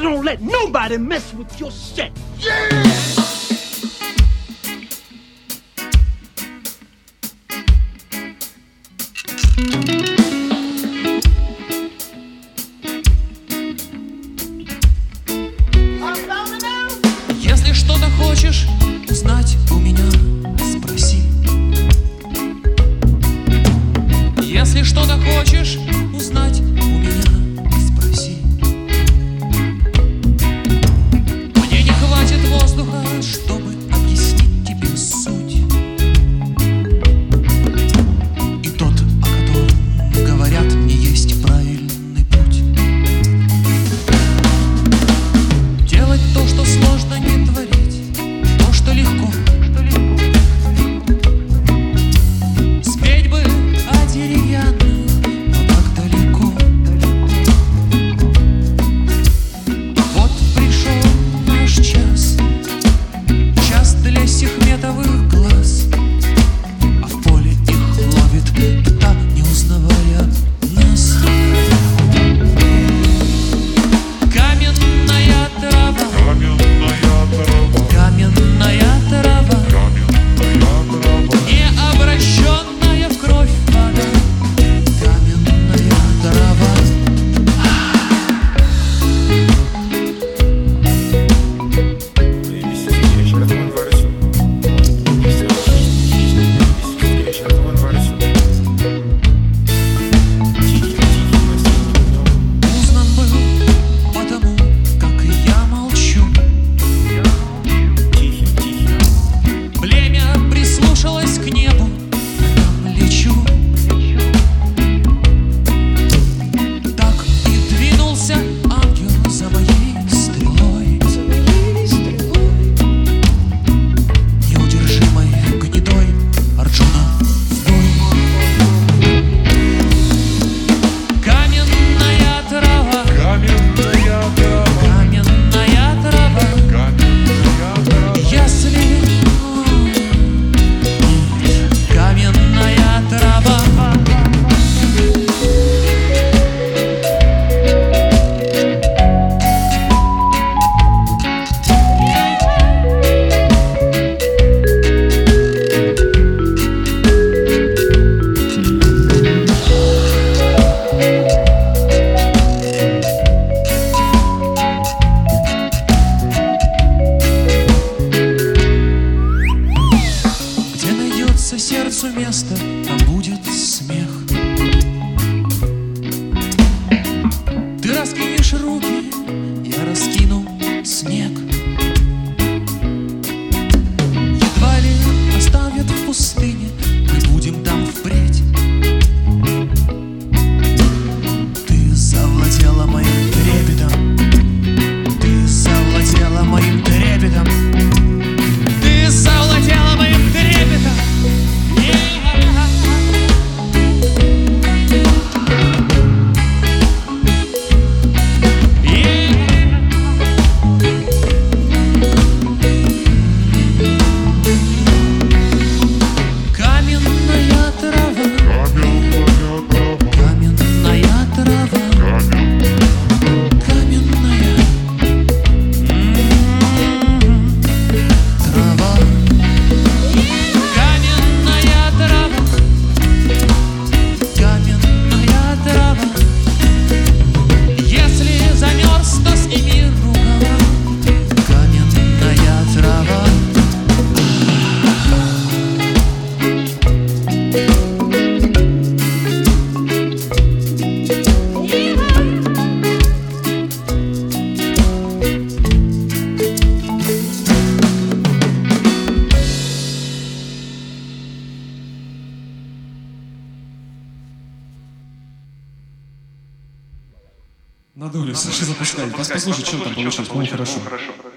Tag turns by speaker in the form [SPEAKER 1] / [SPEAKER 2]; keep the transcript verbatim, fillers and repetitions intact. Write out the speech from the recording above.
[SPEAKER 1] so don't let nobody mess with your shit. Yeah!
[SPEAKER 2] Если что-то хочешь узнать у меня, спроси. Если что-то хочешь узнать у меня, спроси. Мне не хватит воздуха, чтобы объяснить тебе суть. И тот, о котором говорят, мне есть правильный путь. Делать то, что сложно, не творить то, что легко. Спеть бы о деревянных, но так далеко. Вот пришел наш час, час для сехметовых глаз, а в поле их ловит кита, не узнавая нас. Каменная трава, каменная трава, не обращенная в кровь вода. Каменная трава. Узнан был потому, как я молчу. Племя прислушалось к небу, я лечу. Так и двинулся ангел за моей стрелой, неудержимой гнетой Арджуна в бой. Каменная трава, каменная трава, если каменная трава. Где найдется сердцу место, там будет смех. Ты раскинешь руки, я раскину снег. Едва ли оставят в пустыне, мы будем там впредь. Ты завладела моим трепетом, ты завладела моим трепетом, ты завладела моим трепетом. Каменная трава, каменная трава, каменная трава, каменная трава, каменная трава. Если замерз, то сними рукава. Каменная трава.
[SPEAKER 3] Надули, Саша, запускай. Послушай, что там получилось, по-моему, хорошо.